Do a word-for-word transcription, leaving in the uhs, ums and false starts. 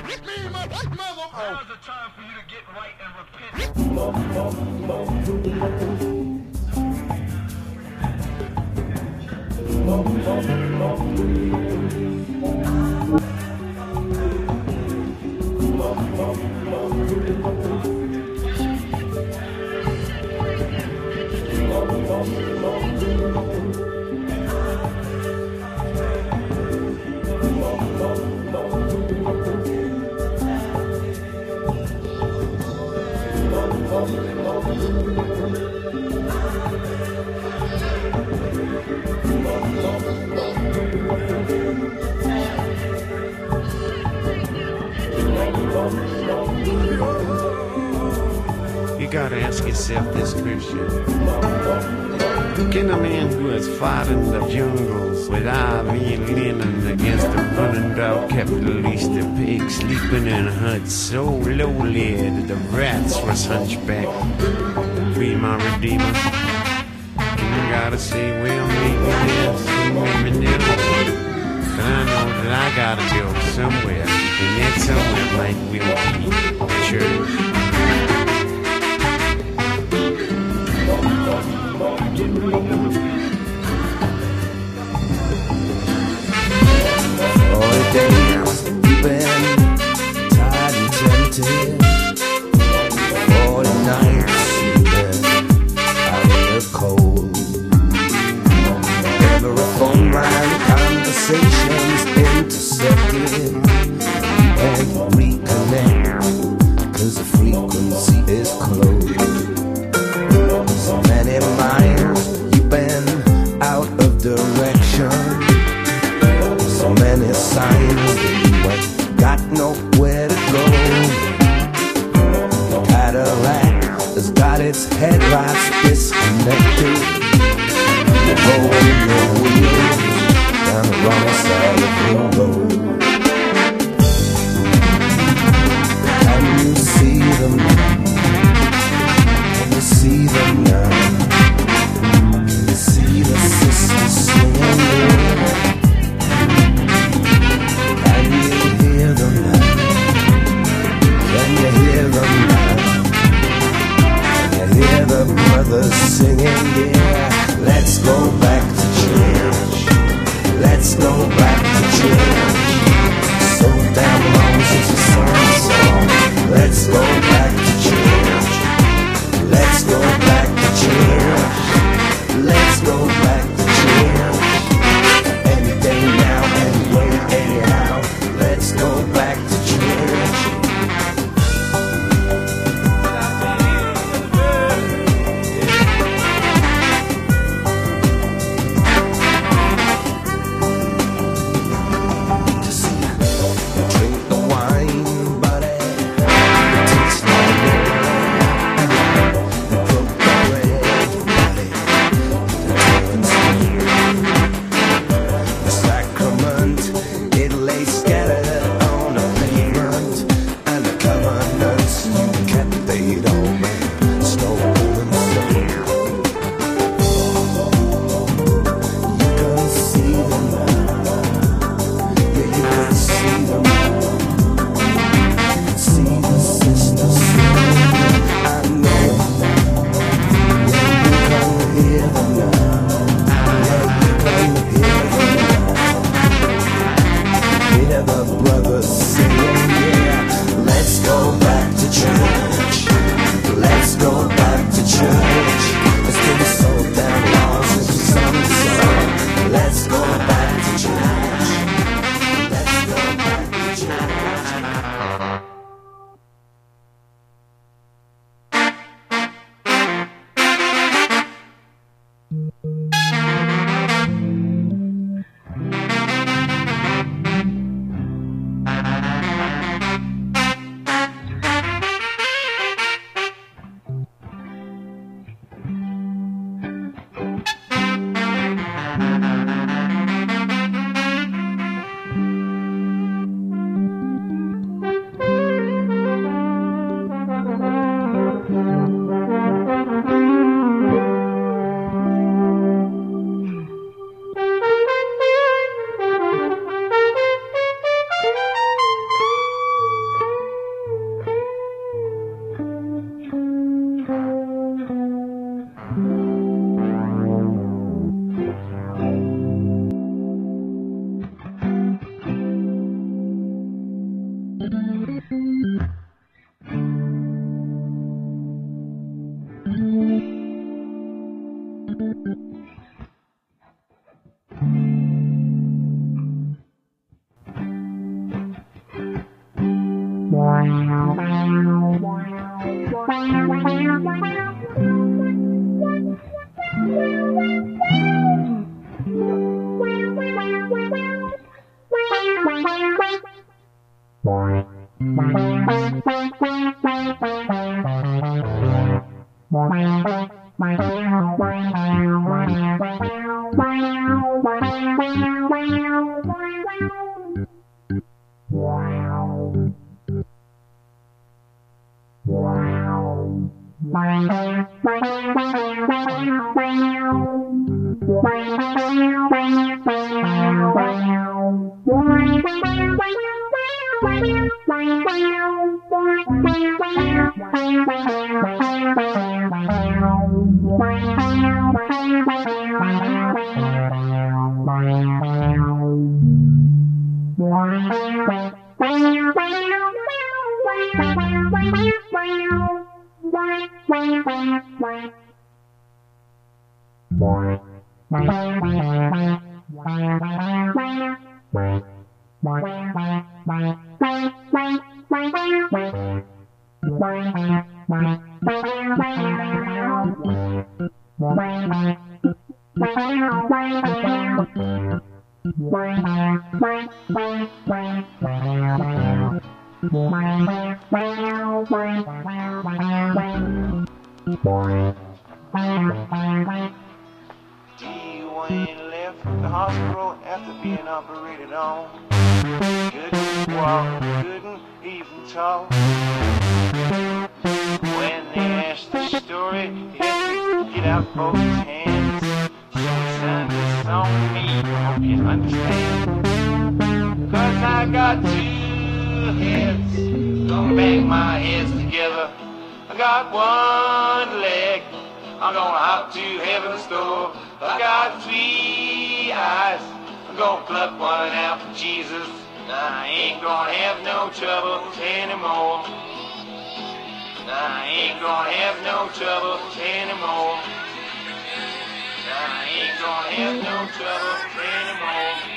Now's the time for you to get right and repent. You gotta ask yourself this question. Can a man who has fought in the jungles with ivy and linen against the running dog capitalist, the pig sleeping in huts so lowly that the rats was hunchbacked, be my redeemer? You gotta say, well, maybe there's some women there, but I know that I gotta go somewhere, and that somewhere might well be the church. All the days you've been tired and tempted, all the nights you've been out in the cold. Every phone line conversations intercepted, and reconnect, cause the frequency is closed. So many miles you've been out of direction, so many signs that you ain't got nowhere to go. The Cadillac has got its headlights disconnected, rolling your wheels down the wrong side of the road. Can you see them now? Can you see them now? Can you see the sisters swinging? Can you hear them now? Can you hear them now? Can you hear the brothers singing? Yeah, let's go back to church. Let's go back to church. So damn long since we sang a song. Let's go back to church. Let's go back to church. Let's go back to church. Any day now, anyway, anyhow. Let's go back to church. Wayne left the hospital after being operated on. Couldn't walk, couldn't even talk. When they asked the story, he had to get out both his hands. So he signed this song to me, I hope you understand. Cause I got two heads, gonna bang my heads together. I got one leg, I'm gonna hop to heaven's door. I got three eyes, I'm gonna pluck one out for Jesus. I ain't gonna have no trouble anymore. I ain't gonna have no trouble anymore. I ain't gonna have no trouble anymore.